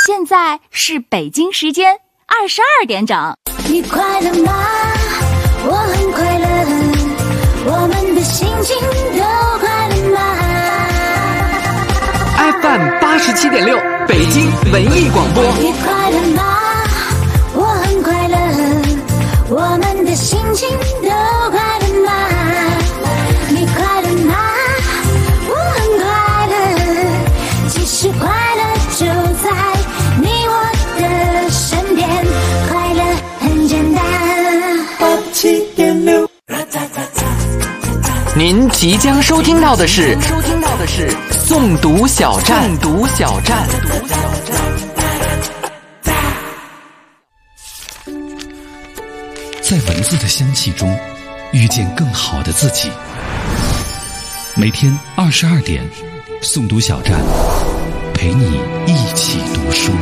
现在是北京时间22点整。 你快乐吗？我很快乐，我们的心情都快乐吗？ FM 87.6北京文艺广播。 你快乐吗？我很快乐，我们的心情都快乐吗？你快乐吗？我很快乐，其实快乐就在你我的身边，快乐很简单。 您即将收听到的是诵读小站。 在文字的香气中遇见更好的自己。每天22点，诵读小站陪你一起读书。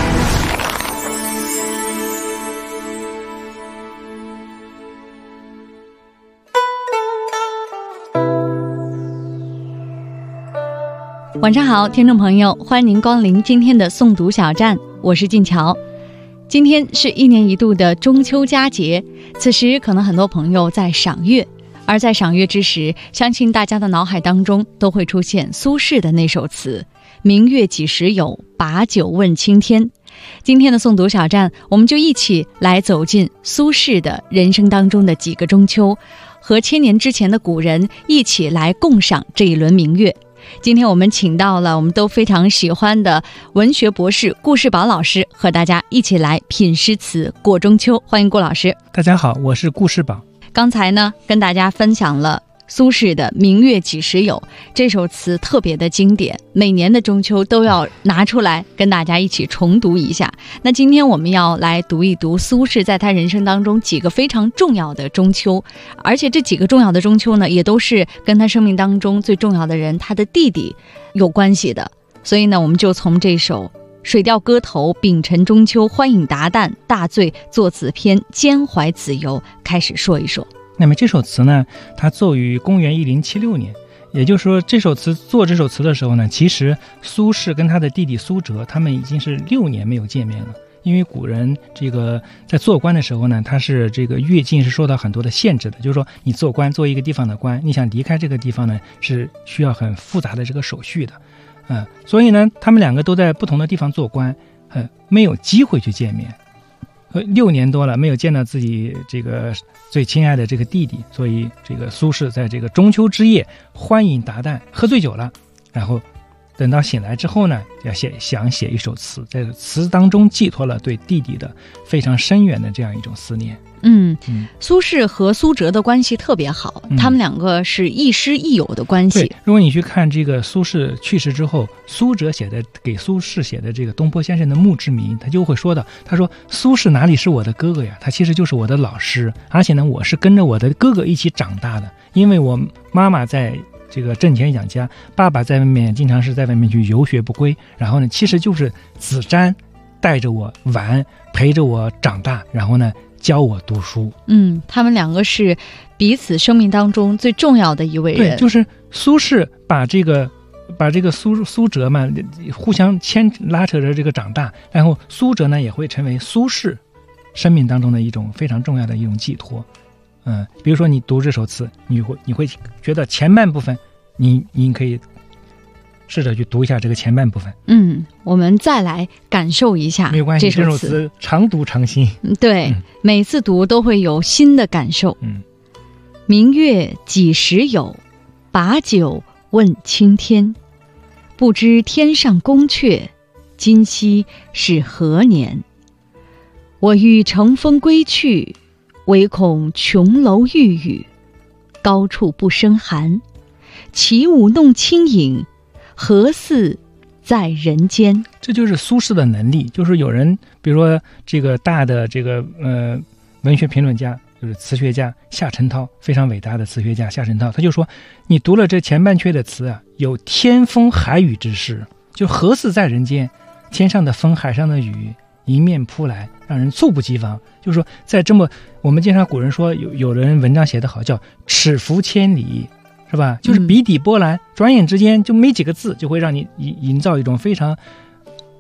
晚上好，听众朋友，欢迎您光临今天的诵读小站，我是静乔。今天是1年1度的中秋佳节，此时可能很多朋友在赏月，而在赏月之时，相信大家的脑海当中都会出现苏轼的那首词“明月几时有，把酒问青天”。今天的诵读小站，我们就一起来走进苏轼的人生当中的几个中秋，和1000年之前的古人一起来共赏这一轮明月。今天我们请到了我们都非常喜欢的文学博士顾世宝老师，和大家一起来品诗词过中秋。欢迎顾老师。 大家好，我是顾世宝。 刚才呢，跟大家分享了苏轼的“明月几时有”这首词，特别的经典，每年的中秋都要拿出来跟大家一起重读一下。那今天我们要来读一读苏轼在他人生当中几个非常重要的中秋，而且这几个重要的中秋呢，也都是跟他生命当中最重要的人，他的弟弟有关系的。所以呢，我们就从这首“水调歌头·丙辰中秋，欢饮达旦，大醉作子篇，兼怀子由”开始说一说。 那么这首词呢，它作于公元1076年，也就是说做这首词的时候呢，其实苏轼跟他的弟弟苏辙，他们已经是6年没有见面了。因为古人这个在做官的时候呢，他是这个越境是受到很多的限制的，就是说你做官，做一个地方的官，你想离开这个地方呢，是需要很复杂的这个手续的，所以呢，他们两个都在不同的地方做官，没有机会去见面。6年多了没有见到自己这个最亲爱的这个弟弟，所以这个苏轼在这个中秋之夜欢饮达旦，喝醉酒了，然后等到醒来之后呢，想写一首词，在词当中寄托了对弟弟的非常深远的这样一种思念。 苏轼和苏辙的关系特别好，他们两个是亦师亦友的关系。 对，如果你去看这个苏轼去世之后，苏辙给苏轼写的这个东坡先生的墓志铭，他就会说的，他说苏轼哪里是我的哥哥呀，他其实就是我的老师，而且呢，我是跟着我的哥哥一起长大的，因为我妈妈在这个挣钱养家，爸爸在外面经常是在外面去游学不归，然后呢，其实就是子瞻带着我玩，陪着我长大，然后呢教我读书。 他们两个是彼此生命当中最重要的一位人。 对，就是苏轼把这个苏辙嘛，互相拉扯着这个长大，然后苏辙呢也会成为苏轼生命当中的一种非常重要的一种寄托。比如说你读这首词，你会觉得前半部分，你可以试着去读一下这个前半部分。 我们再来感受一下。 没有关系， 这首词常读常新。 对，每次读都会有新的感受。明月几时有，把酒问青天。不知天上宫阙，今夕是何年？我欲乘风归去，唯恐琼楼玉宇。高处不胜寒，起舞弄清影，何似在人间。 这就是苏轼的能力，就是有人比如说这个大的这个文学评论家，就是词学家夏承焘，非常伟大的词学家夏承焘，他就说你读了这前半阙的词啊，有天风海雨之势，就何似在人间，天上的风海上的雨迎面扑来，让人猝不及防。就是说在这么我们经常古人说有人文章写得好，叫尺幅千里，是吧？就是笔底波澜，转眼之间就没几个字，就会让你营造一种非常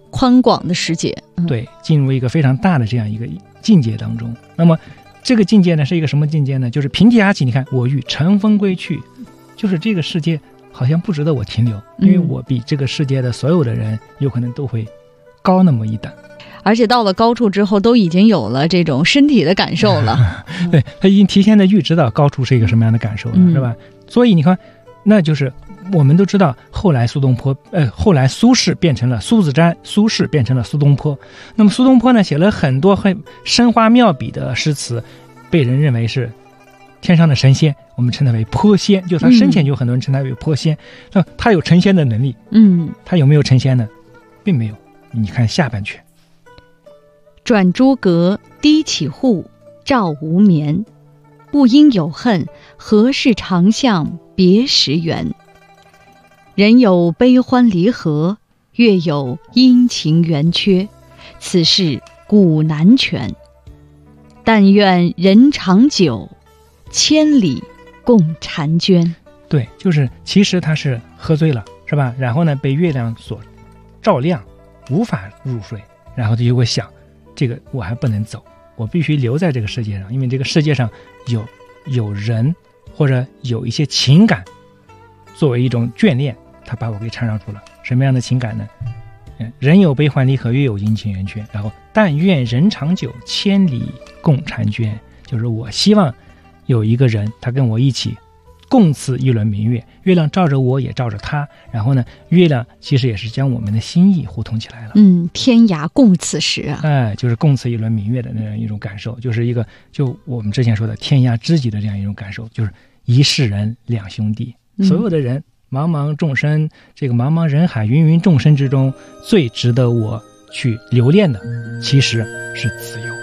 宽广的世界。 对，进入一个非常大的这样一个境界当中。那么这个境界呢，是一个什么境界呢？就是平地而起，你看我欲乘风归去，就是这个世界好像不值得我停留，因为我比这个世界的所有的人有可能都会高那么一等。 而且到了高处之后，都已经有了这种身体的感受了。 对，他已经提前的预知到高处是一个什么样的感受了，是吧？所以你看，那就是我们都知道，后来苏轼变成了苏子瞻，苏轼变成了苏东坡。那么苏东坡呢，写了很多很深花妙笔的诗词，被人认为是天上的神仙，我们称他为颇仙，就他生前就很多人称他为颇仙。那他有成仙的能力，他有没有成仙呢？并没有。你看下半阙。 转朱阁，低绮户，照无眠。不应有恨，何事长向别时圆？人有悲欢离合，月有阴晴圆缺，此事古难全。但愿人长久，千里共婵娟。 对，就是其实他是喝醉了，是吧？然后呢，被月亮所照亮，无法入睡，然后他就会想，这个我还不能走，我必须留在这个世界上，因为这个世界上有人或者有一些情感作为一种眷恋，他把我给缠绕住了。什么样的情感呢？人有悲欢离合，月有阴晴圆缺，然后但愿人长久，千里共婵娟，就是我希望有一个人，他跟我一起共此一轮明月，月亮照着我也照着他，然后呢，月亮其实也是将我们的心意互通起来了。 天涯共此时啊， 就是共此一轮明月的那样一种感受，就是一个就我们之前说的天涯知己的这样一种感受，就是一世人两兄弟，所有的人茫茫众生，这个茫茫人海芸芸众生之中，最值得我去留恋的其实是自由。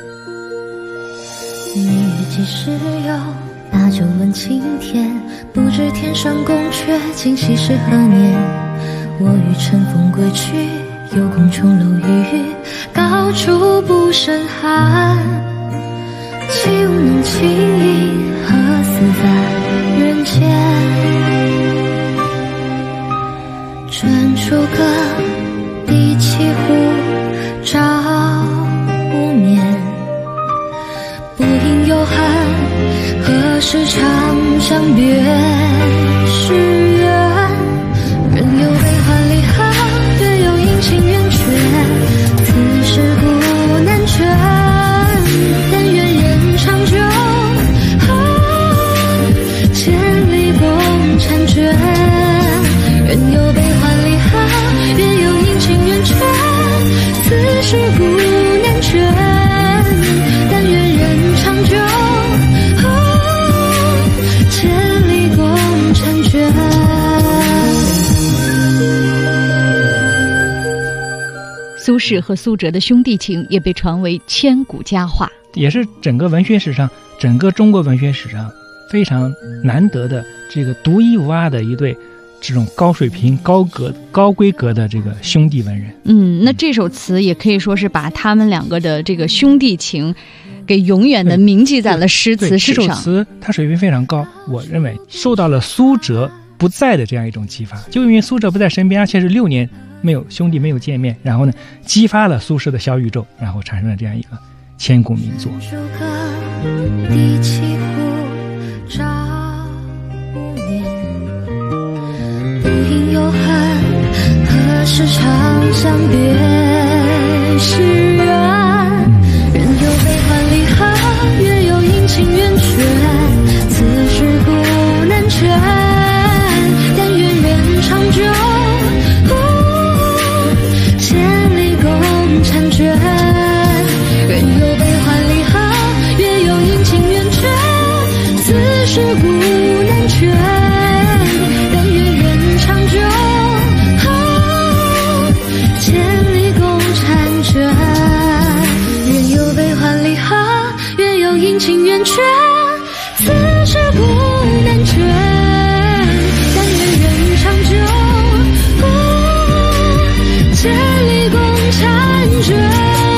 你几时有把酒问青天，不知天上宫阙，今夕是何年？我欲乘风归去，有空琼楼玉宇，高处不胜寒。岂无能轻易，何似在人间？转朱阁，低绮户，照无眠。不应有恨，何时长向别时圆？人有悲欢离合，月有阴晴圆缺，此事古难全。但愿人长久，千里共婵娟。人有悲欢离合，月有阴晴圆缺，此事古难全。但愿人长久，千里共婵娟。 苏轼和苏辙的兄弟情也被传为千古佳话， 也是整个文学史上，整个中国文学史上非常难得的这个独一无二的一对这种高水平、高规格的这个兄弟文人。 那这首词也可以说是把他们两个的这个兄弟情给永远的铭记在了诗词史上。 这首词它水平非常高，我认为受到了苏辙不在的这样一种激发，就因为苏辙不在身边，而且是6年兄弟没有见面，然后呢，激发了苏轼的小宇宙，然后产生了这样一个千古名作。 低绮户，照无眠。不应有恨，何时长向别时圆？人有悲欢离合，月有阴晴圆缺，此事古难全。但愿人长久，千里共婵娟。人有悲欢离合，月有阴晴圆缺，此事古难全。但愿人长久，千里共婵娟。人有悲欢离合，月有阴晴圆缺，此事古难全。但愿人长久，千里共婵娟。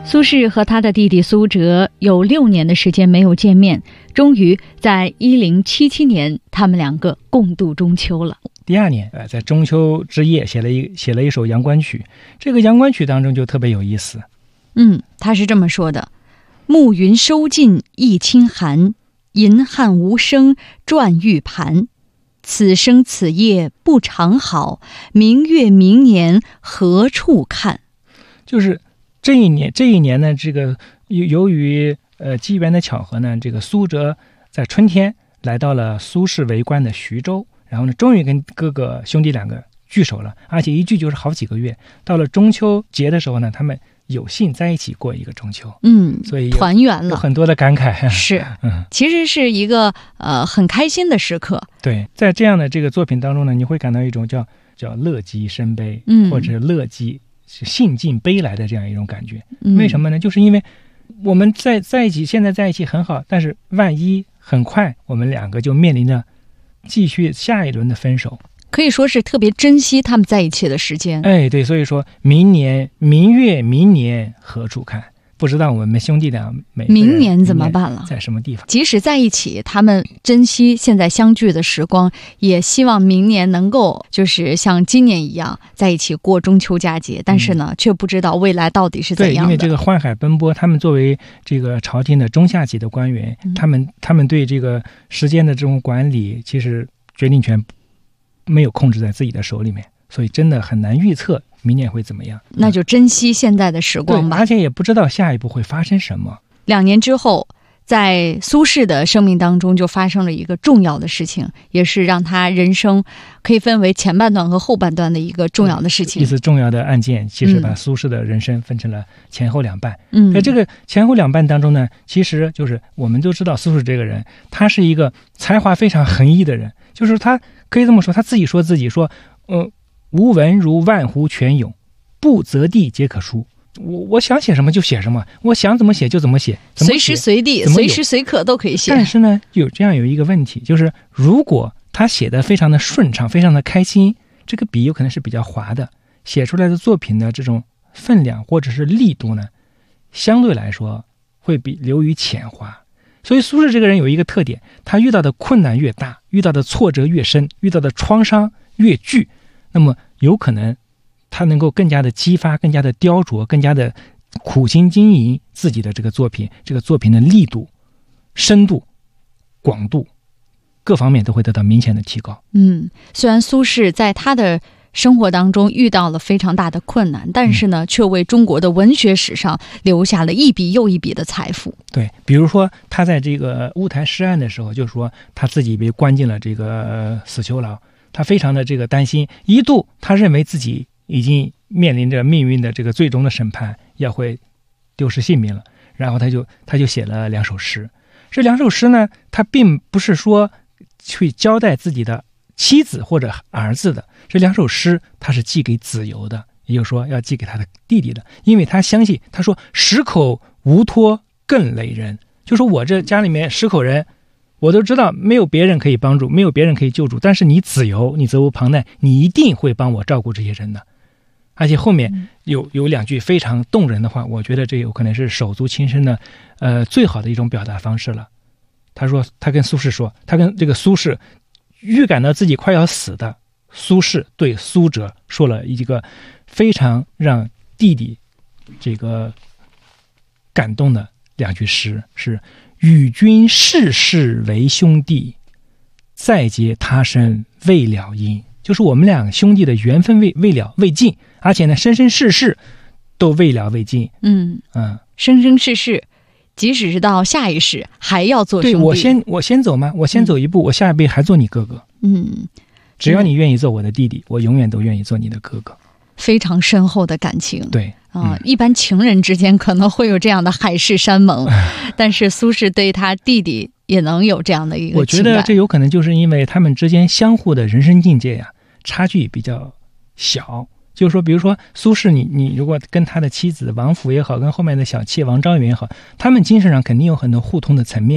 苏轼和他的弟弟苏辙有6年的时间没有见面，终于在1077年，他们2个共度中秋了。 第2年，在中秋之夜写了一首阳关曲。这个阳关曲当中就特别有意思。 他是这么说的：暮云收尽一清寒，银汉无声转玉盘。此生此夜不长好，明月明年何处看？就是这一年呢，这个由于机缘的巧合呢，这个苏辙在春天来到了苏轼为官的徐州，然后呢，终于跟哥哥兄弟2个聚首了，而且一聚就是好几个月。到了中秋节的时候呢，他们有幸在一起过一个中秋，所以团圆了， 有很多的感慨。 是，其实是一个很开心的时刻。 对，在这样的这个作品当中呢，你会感到一种叫乐极生悲，或者乐极兴尽悲来的这样一种感觉。为什么呢？就是因为我们在一起，现在在一起很好，但是万一很快我们2个就面临着继续下一轮的分手， 可以说是特别珍惜他们在一起的时间。 对，所以说明月明年何处看？不知道我们兄弟俩明年怎么办了？ 在什么地方？ 即使在一起，他们珍惜现在相聚的时光，也希望明年能够就是像今年一样在一起过中秋佳节。但是呢，却不知道未来到底是怎样的。 对，因为这个宦海奔波，他们作为这个朝廷的中下级的官员，他们对这个时间的这种管理，其实决定权没有控制在自己的手里面，所以真的很难预测明年会怎么样。 那就珍惜现在的时光吧。 而且也不知道下一步会发生什么。 2年之后，在苏轼的生命当中就发生了一个重要的事情，也是让他人生可以分为前半段和后半段的一个重要的事情。 一次重要的案件，其实把苏轼的人生分成了前后2半。在这个前后2半当中呢，其实就是我们都知道苏轼这个人，他是一个才华非常横溢的人，就是他可以这么说，他自己说吾文如万湖泉涌，不择地皆可书。我想写什么就写什么，我想怎么写就怎么写， 随时随地随时随刻都可以写。 但是呢，有一个问题，就是如果他写的非常的顺畅，非常的开心，这个笔有可能是比较滑的，写出来的作品的这种分量或者是力度呢，相对来说会比流于浅滑。所以苏轼这个人有一个特点，他遇到的困难越大，遇到的挫折越深，遇到的创伤越巨，那么有可能他能够更加的激发，更加的雕琢，更加的苦心经营自己的这个作品，这个作品的力度、深度、广度各方面都会得到明显的提高。 虽然苏轼在他的生活当中遇到了非常大的困难，但是呢，却为中国的文学史上留下了一笔又一笔的财富。 对，比如说他在这个乌台诗案的时候，就说他自己被关进了这个死囚牢，他非常的这个担心，一度他认为自己已经面临着命运的这个最终的审判，要会丢失性命了。然后他就写了2首诗。这2首诗呢，他并不是说去交代自己的妻子或者儿子的，这2首诗他是寄给子由的，也就是说要寄给他的弟弟的。因为他相信，他说10口无托更累人，就说我这家里面10口人，我都知道没有别人可以帮助，没有别人可以救助，但是你子由，你责无旁贷，你一定会帮我照顾这些人的。而且后面有2句非常动人的话，我觉得这有可能是手足情深的最好的一种表达方式了。他跟苏轼说，他跟这个苏轼预感到自己快要死的苏轼对苏辙说了一个非常让弟弟这个感动的2句诗，是与君世世为兄弟，再结他生未了因。就是我们2兄弟的缘分未了未尽，而且呢生生世世都未了未尽。 生生世世，即使是到下一世还要做兄弟。 对，我先走吗？我先走一步，我下一辈还做你哥哥。只要你愿意做我的弟弟，我永远都愿意做你的哥哥。 非常深厚的感情。 对一般情人之间可能会有这样的海誓山盟，但是苏轼对他弟弟也能有这样的一个情感。 我觉得这有可能就是因为他们之间相互的人生境界呀，差距比较小。就是说，比如说苏轼，你如果跟他的妻子王府也好，跟后面的小妾王昭元也好，他们精神上肯定有很多互通的层面，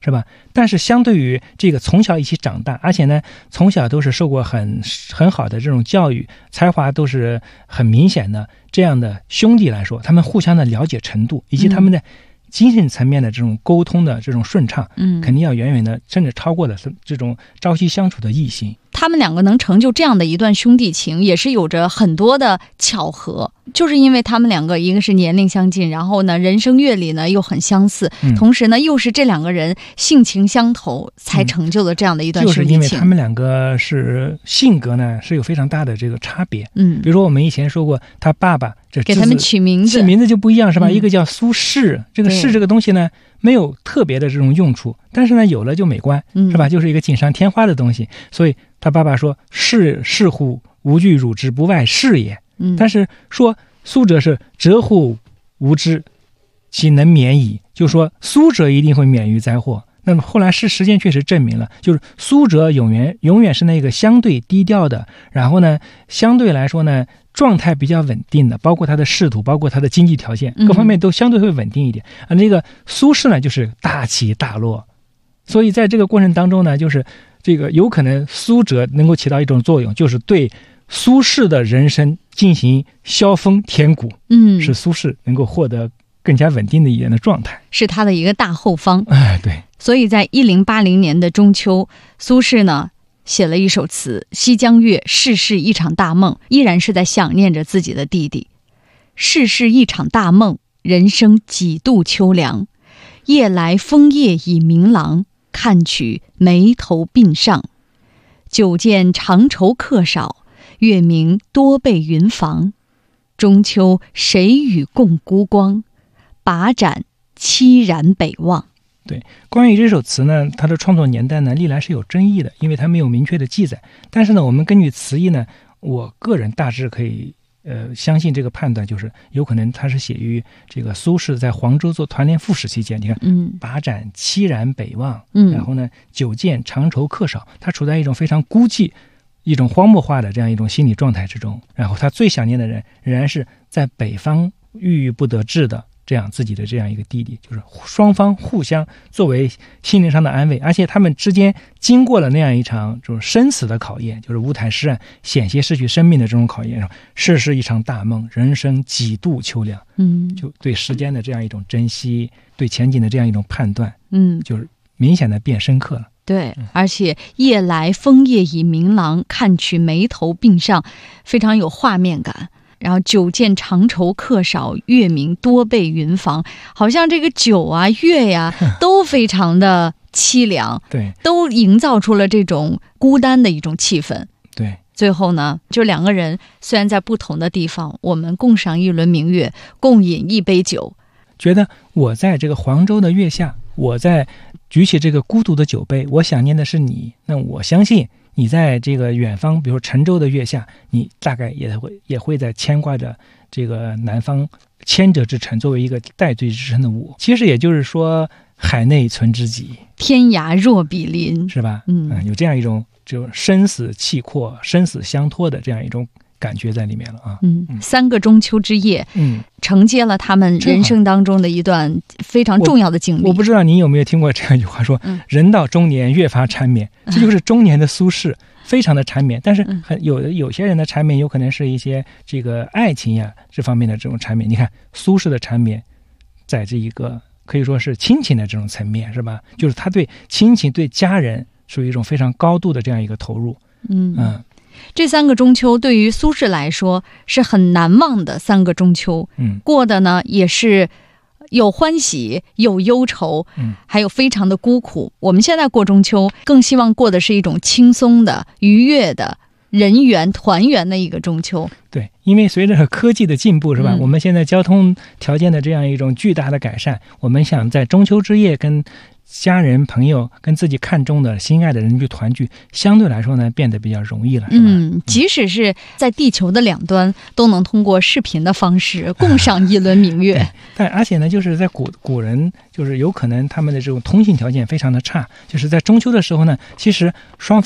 是吧？但是相对于这个从小一起长大，而且呢从小都是受过很好的这种教育，才华都是很明显的这样的兄弟来说，他们互相的了解程度以及他们的精神层面的这种沟通的这种顺畅，肯定要远远的甚至超过了这种朝夕相处的异性。 他们两个能成就这样的一段兄弟情，也是有着很多的巧合，就是因为他们两个一个是年龄相近，然后呢人生阅历呢又很相似，同时呢又是这两个人性情相投，才成就了这样的一段兄弟情。 就是因为他们两个是性格呢是有非常大的这个差别。比如说我们以前说过，他爸爸给他们取名字就不一样，是吧？一个叫苏轼，这个轼这个东西呢没有特别的这种用处，但是呢有了就美观，是吧？就是一个锦上添花的东西。所以他爸爸说是乎无惧汝之不外是也，但是说苏辙是折乎无知其能免矣，就是说苏辙一定会免于灾祸。那么后来实践确实证明了，就是苏辙永远是那个相对低调的，然后呢相对来说呢状态比较稳定的，包括他的仕途，包括他的经济条件，各方面都相对会稳定一点。那个苏轼呢就是大起大落，所以在这个过程当中呢，就是这个有可能苏辙能够起到一种作用，就是对苏轼的人生进行削峰填谷，使苏轼能够获得更加稳定的一点的状态， 是他的一个大后方。 对。 所以在1080年的中秋，苏轼呢写了一首词《西江月·世事一场大梦》，依然是在想念着自己的弟弟。世事一场大梦，人生几度秋凉。夜来风叶已明朗，看取眉头鬓上。久见长愁客少，月明多被云妨。中秋谁与共孤光？把盏凄然北望。 对，关于这首词呢，它的创作年代呢历来是有争议的，因为它没有明确的记载。但是呢，我们根据词义呢，我个人大致可以相信这个判断，就是有可能它是写于这个苏轼在黄州做团练赋诗期间。你看，把盏凄然北望，然后呢，久见长愁客少，他处在一种非常孤寂、一种荒漠化的这样一种心理状态之中。然后他最想念的人仍然是在北方郁郁不得志的这样自己的这样一个弟弟，就是双方互相作为心灵上的安慰，而且他们之间经过了那样一场这种生死的考验，就是乌台诗案险些失去生命的这种考验，世事一场大梦，人生几度秋凉。就对时间的这样一种珍惜，对前景的这样一种判断，就是明显的变深刻了。 对，而且夜来风叶已明朗，看取眉头鬓上，非常有画面感。然后久见长愁客少，月明多被云妨，好像这个酒啊月呀都非常的凄凉， 对， 都营造出了这种孤单的一种气氛。 对， 最后呢，就两个人虽然在不同的地方，我们共赏一轮明月，共饮一杯酒， 觉得我在这个黄州的月下，我在举起这个孤独的酒杯，我想念的是你。那我相信你在这个远方，比如说沉舟的月下，你大概也会在牵挂着这个南方千舸之臣，作为一个带罪之臣的我。其实也就是说，海内存知己， 天涯若比邻， 是吧？有这样一种就生死契阔、生死相托的这样一种感觉在里面了啊。 3个中秋之夜，承接了他们人生当中的一段非常重要的经历。 我不知道您有没有听过这样一句话说，人到中年越发缠绵，这就是中年的苏轼，非常的缠绵。但是有些人的缠绵有可能是一些这个爱情呀这方面的这种缠绵。你看苏轼的缠绵，在这一个可以说是亲情的这种层面，是吧？就是他对亲情、对家人属于一种非常高度的这样一个投入。 这3个中秋对于苏轼来说是很难忘的3个中秋，过的呢也是有欢喜有忧愁，还有非常的孤苦。我们现在过中秋更希望过的是一种轻松的愉悦的人缘团圆的一个中秋。 对，因为随着科技的进步，是吧？我们现在交通条件的这样一种巨大的改善，我们想在中秋之夜跟家人朋友跟自己看中的心爱的人去团聚，相对来说呢变得比较容易了，是吧？ 即使是在地球的两端都能通过视频的方式共赏一轮明月。 但而且呢，就是在古人就是有可能他们的这种通信条件非常的差，就是在中秋的时候呢，其实双方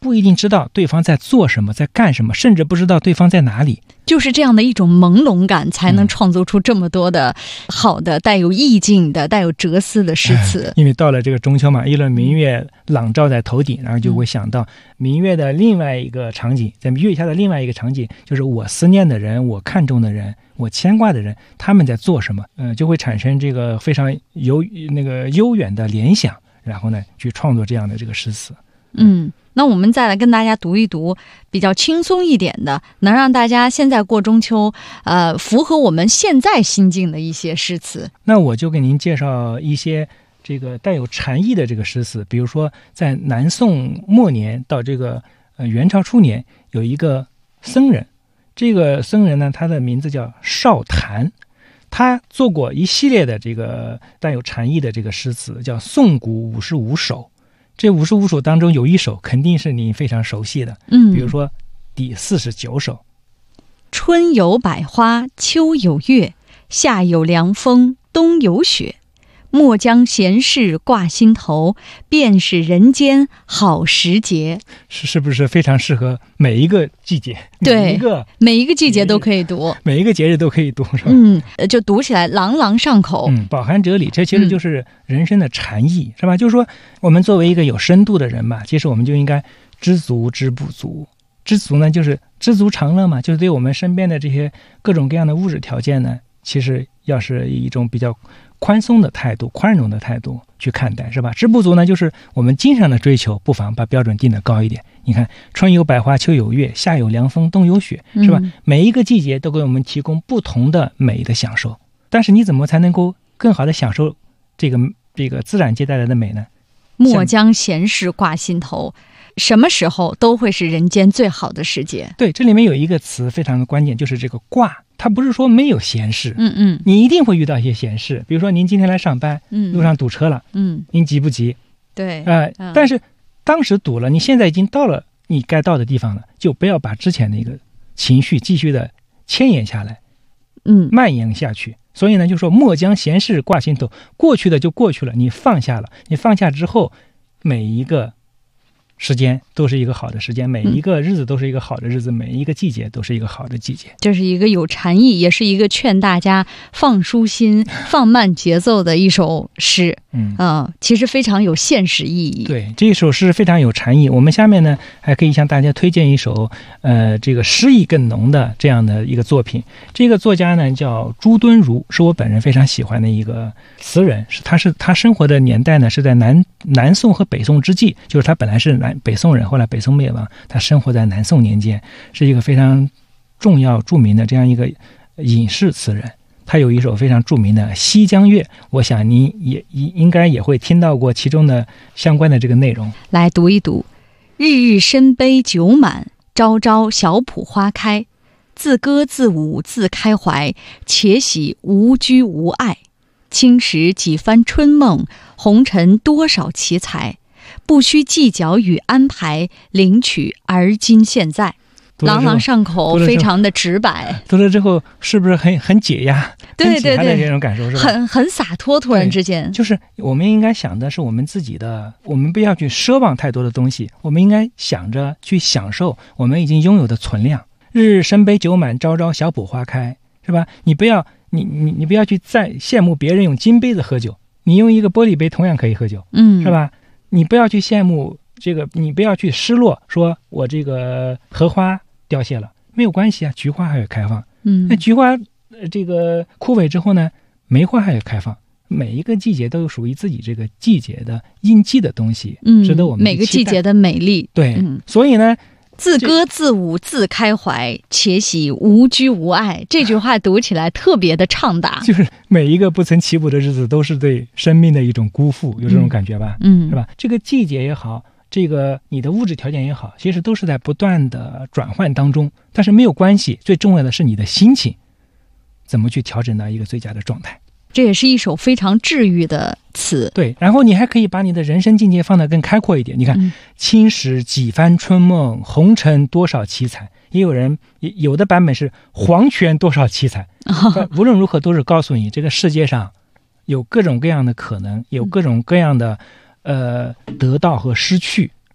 不一定知道对方在做什么，在干什么，甚至不知道对方在哪里。 就是这样的一种朦胧感，才能创作出这么多的好的、带有意境的、带有哲思的诗词。 因为到了这个中秋嘛，一轮明月朗照在头顶，然后就会想到明月的另外一个场景，在月下的另外一个场景，就是我思念的人，我看重的人，我牵挂的人，他们在做什么？就会产生这个非常悠远的联想，然后呢，去创作这样的这个诗词。 那我们再来跟大家读一读比较轻松一点的，能让大家现在过中秋符合我们现在心境的一些诗词。 那我就给您介绍一些这个带有禅意的这个诗词，比如说在南宋末年到这个元朝初年，有一个僧人，这个僧人呢，他的名字叫少坛，他做过一系列的这个带有禅意的这个诗词，叫《宋古55首》。这55首当中有一首肯定是你非常熟悉的，比如说第49首： 春有百花，秋有月，夏有凉风，冬有雪。莫将闲事挂心头，便是人间好时节。 是不是非常适合每一个季节？ 对，每一个季节都可以读， 每一个节日都可以读，是吧？ 就读起来朗朗上口。 饱含哲理，这其实就是人生的禅意，是吧？就是说，我们作为一个有深度的人嘛，其实我们就应该知足知不足。知足呢，就是知足常乐嘛，就是对我们身边的这些各种各样的物质条件呢，其实要是以一种比较宽松的态度、宽容的态度去看待，是吧？知不足呢，就是我们经常的追求，不妨把标准定得高一点。你看，春有百花，秋有月，夏有凉风，冬有雪，是吧？每一个季节都给我们提供不同的美的享受。但是你怎么才能够更好的享受这个自然界带来的美呢？ 莫将闲事挂心头，什么时候都会是人间最好的时节。对， 这里面有一个词非常的关键，就是这个挂。它不是说没有闲事，你一定会遇到一些闲事。比如说您今天来上班，路上堵车了，您急不急？ 对， 但是当时堵了，你现在已经到了你该到的地方了，就不要把之前的一个情绪继续的牵延下来，蔓延下去。所以呢，就说莫将闲事挂心头，过去的就过去了，你放下了，你放下之后，每一个时间都是一个好的时间，每一个日子都是一个好的日子，每一个季节都是一个好的季节。 这是一个有禅意，也是一个劝大家放舒心、放慢节奏的一首诗。其实非常有现实意义。 对，这一首诗非常有禅意。我们下面呢，还可以向大家推荐一首这个诗意更浓的这样的一个作品。这个作家呢叫朱敦儒，是我本人非常喜欢的一个词人。他生活的年代呢是在南宋和北宋之际，就是他本来是北宋人，后来北宋灭亡，他生活在南宋年间，是一个非常重要著名的这样一个隐士词人。他有一首非常著名的《西江月》，我想您应该也会听到过其中的相关的这个内容。 来读一读：日日深杯酒满，朝朝小圃花开。自歌自舞自开怀，且喜无拘无碍。轻识几番春梦，红尘多少奇才。不需计较与安排，领取而今现在。朗朗上口，非常的直白。 读了之后是不是很解压？ 对对对， 这种感受是吧？ 很洒脱，突然之间。 就是我们应该想的是我们自己的，我们不要去奢望太多的东西，我们应该想着去享受我们已经拥有的存量。日日深杯酒满，朝朝小圃花开，是吧？你不要去再羡慕别人用金杯子喝酒，你用一个玻璃杯同样可以喝酒，是吧？你不要去羡慕这个，你不要去失落，说我这个荷花凋谢了，没有关系啊，菊花还有开放。那菊花这个枯萎之后呢，梅花还有开放。每一个季节都有属于自己这个季节的印记的东西，值得我们每个季节的美丽。 对，所以呢， 自歌自舞自开怀，且喜无拘无碍。这句话读起来特别的畅达， 就是每一个不曾起舞的日子都是对生命的一种辜负，有这种感觉吧？是吧？这个季节也好，这个你的物质条件也好，其实都是在不断的转换当中，但是没有关系，最重要的是你的心情怎么去调整到一个最佳的状态。 这也是一首非常治愈的词。 对，然后你还可以把你的人生境界放得更开阔一点。你看，轻识几番春梦，红尘多少奇才。也有的版本是黄泉多少奇才。无论如何都是告诉你，这个世界上有各种各样的可能，有各种各样的得到和失去，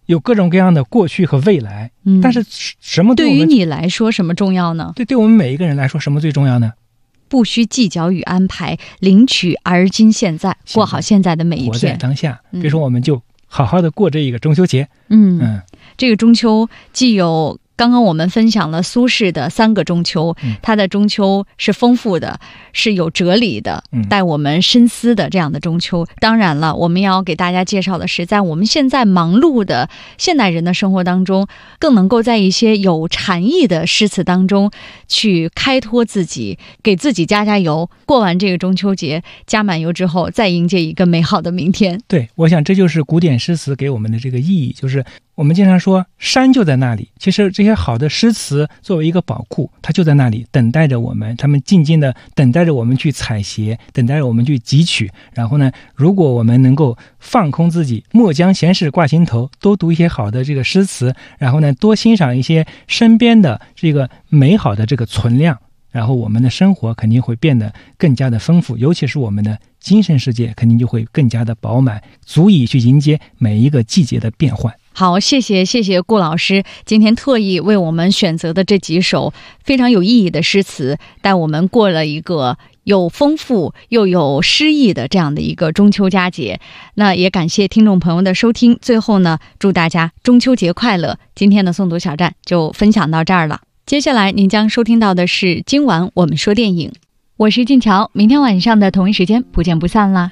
有各种各样的过去和未来，但是什么对于你来说什么重要呢？ 对我们每一个人来说，什么最重要呢？ 不需计较与安排，领取而今现在，过好现在的每一天， 活在当下。比如说，我们就好好的过这一个中秋节。 这个中秋既有刚刚我们分享了苏轼的3个中秋，他的中秋是丰富的，是有哲理的，带我们深思的这样的中秋。当然了，我们要给大家介绍的是，在我们现在忙碌的现代人的生活当中，更能够在一些有禅意的诗词当中去开拓自己，给自己加油。过完这个中秋节，加满油之后，再迎接一个美好的明天。 对，我想这就是古典诗词给我们的这个意义，就是我们经常说山就在那里，其实这些好的诗词作为一个宝库，它就在那里等待着我们，他们静静的等待着我们去采撷，等待着我们去汲取。然后呢，如果我们能够放空自己，莫将闲事挂心头，多读一些好的这个诗词，然后呢，多欣赏一些身边的这个美好的这个存量，然后我们的生活肯定会变得更加的丰富，尤其是我们的精神世界肯定就会更加的饱满，足以去迎接每一个季节的变换。 好，谢谢顾老师今天特意为我们选择的这几首非常有意义的诗词，带我们过了一个有丰富又有诗意的这样的一个中秋佳节。那也感谢听众朋友的收听，最后呢，祝大家中秋节快乐。今天的诵读小站就分享到这儿了，接下来您将收听到的是今晚我们说电影，我是静乔，明天晚上的同一时间不见不散啦。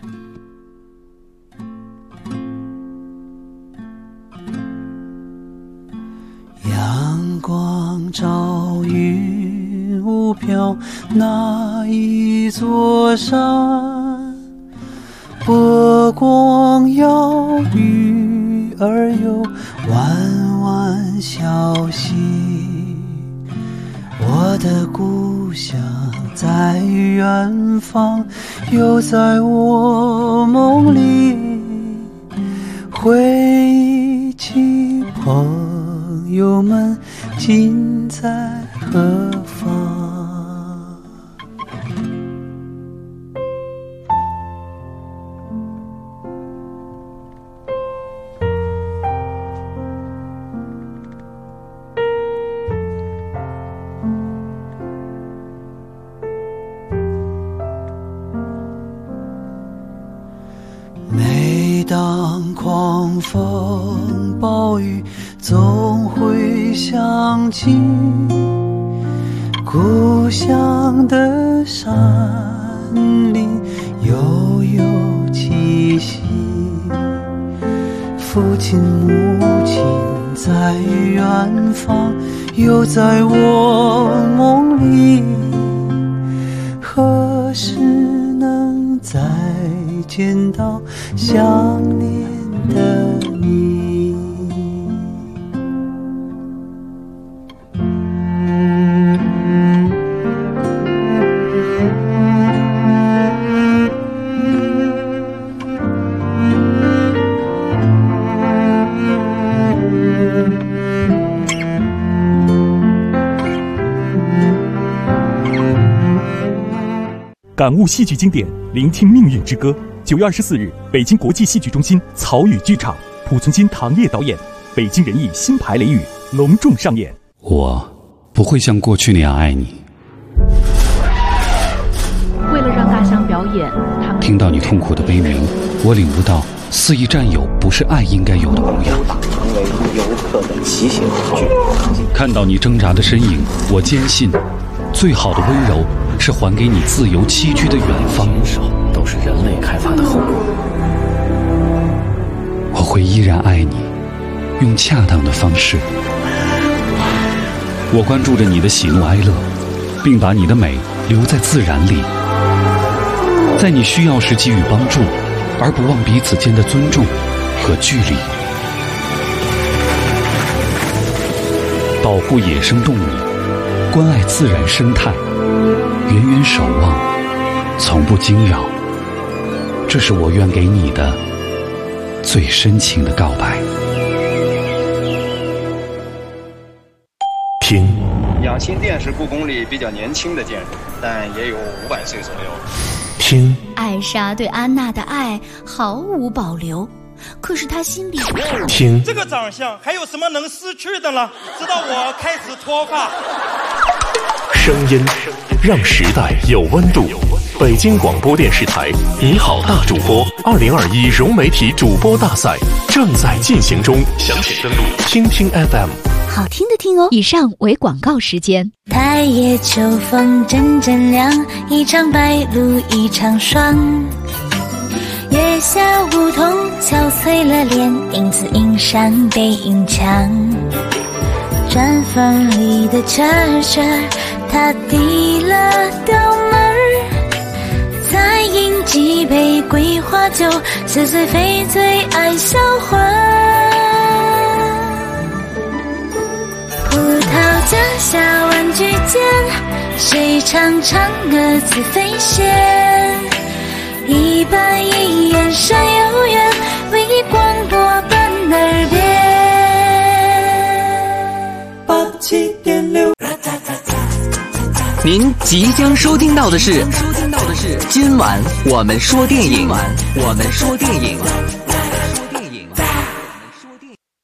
阳光照云雾飘，那一座山，波光摇，鱼儿游，弯弯小溪。我的故乡在远方，又在我梦里，回忆起朋友们今在何方。每当狂风暴雨，总会想起故乡的山林悠悠气息。父亲母亲在远方，又在我梦里，何时能再见到想念的你。 感悟戏剧经典，聆听命运之歌。9月24日，北京国际戏剧中心草语剧场，濮存昕、唐烈导演，北京人艺新排雷雨隆重上演。 我不会像过去那样爱你。 为了让大象表演， 听到你痛苦的悲鸣，我领悟到肆意占有不是爱应该有的模样。 成为游客的骑行工具。 看到你挣扎的身影，我坚信，最好的温柔是还给你自由栖居的远方。 都是人类开发的后果。 我会依然爱你，用恰当的方式。我关注着你的喜怒哀乐，并把你的美留在自然里，在你需要时给予帮助，而不忘彼此间的尊重和距离。保护野生动物，关爱自然生态，远远守望，从不惊扰。这是我愿给你的最深情的告白。 听， 养心殿是故宫里比较年轻的建筑，但也有500岁左右。 听， 艾莎对安娜的爱毫无保留， 可是他心里听这个长相还有什么能失去的呢？直到我开始脱发。 声音让时代有温度。北京广播电视台你好大主播2021融媒体主播大赛正在进行中，详情登录听听 FM。 好听的听哦。 以上为广告时间。 太夜秋风阵阵凉，一场白露一场霜。月下梧桐憔悴了脸，影子映上背影墙。砖缝里的车车，他递了刀门儿，再饮几杯桂花酒，似醉非醉爱销魂。葡萄架下玩具间，谁唱嫦娥自飞仙？一板一眼山有缘，为你广播奔耳边。87.6。 您即将收听到的是今晚我们说电影。